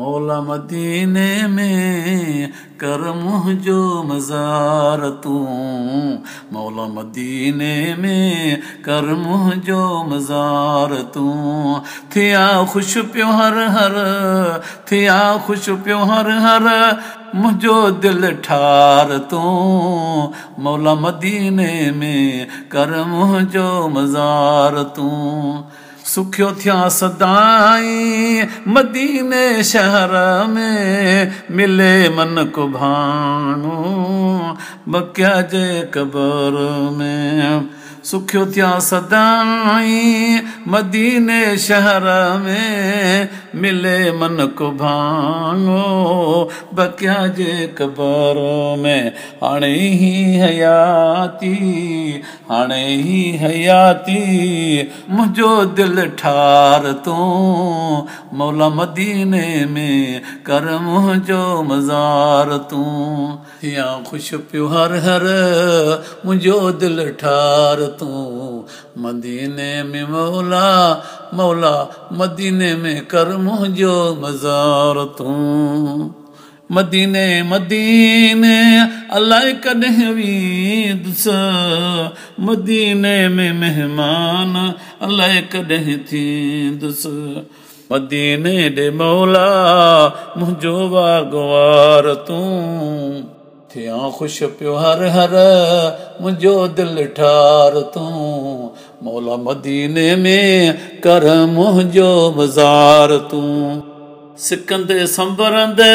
मौला मदीने में कर मुंहिंजो मज़ार तूं, मौला मदीने में कर मुंहिंजो मज़ार तूं। थिया ख़ुशि पियो हर हर, थिया ख़ुशि पियो हर हर, मुंहिंजो दिलि ठार तूं, मौला मदीने में कर मुंहिंजो मज़ार तूं। सुखियो थिया सदाई मदीने शहर में, मिले मन को भाणो बकिया जे क़बर में। सुखियो थिया सदाई मदीने शहर में, मिले मन को भाणो बकिया जे क़बर में। हाणे ही हयाती, हाणे ही हयाती, मुंहिंजो दिलि ठार तूं, मौला मदीने में कर मुंहिंजो मज़ार तूं। थिया ख़ुशि पियो हर हर, मुंहिंजो दिलि ठार तूं, मदीने में मौला मौला मदीने में कर मुंहिंजो मज़ार तूं। मदीने मदीने अलाए कॾहिं वेंदुसि, मदीने में महिमान अलाए कॾहिं थींदुसि। मदीने ॾे मौला मुंहिंजो वागवार तूं, थिया ख़ुशि पियो हर हर, मुंहिंजो दिलि ठार तूं, मौला मदीने में कर मुंहिंजो मज़ार तूं। सिकंदे संबरंदे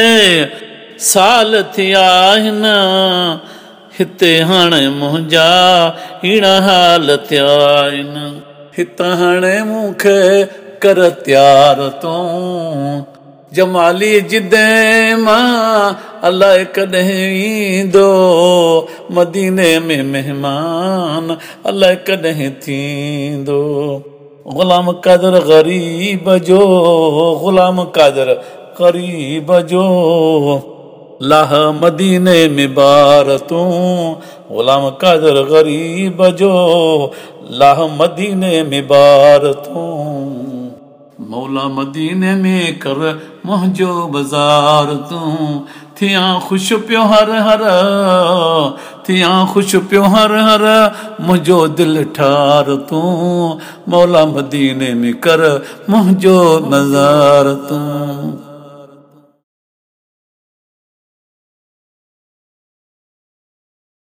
साल थिया आहिनि, हिते हाणे मुंहिंजा हीणा हाल थिया आहिनि। हितां हाणे मूंखे कर तयार तूं, जमाली जिदे मां अलाए कॾहिं ईंदो, मदीने में महिमान अलाए कॾहिं थींदो। ग़ुलाम क़ादिर ग़रीब जो, ग़ुलाम क़ादिर ग़रीब जो, लाह मदीने में बार तूं, ग़ुलाम क़ादिर ग़रीब जो, लाह मदीने में बार तूं। मौला मदीने में कर मुंहिंजो बाज़ार तूं। थिया ख़ुशि पियो हर हर, थिया ख़ुशि पियो हर हर, मुंहिंजो दिलि ठार तूं, मौला मदीने में कर मुंहिंजो मज़ार तूं।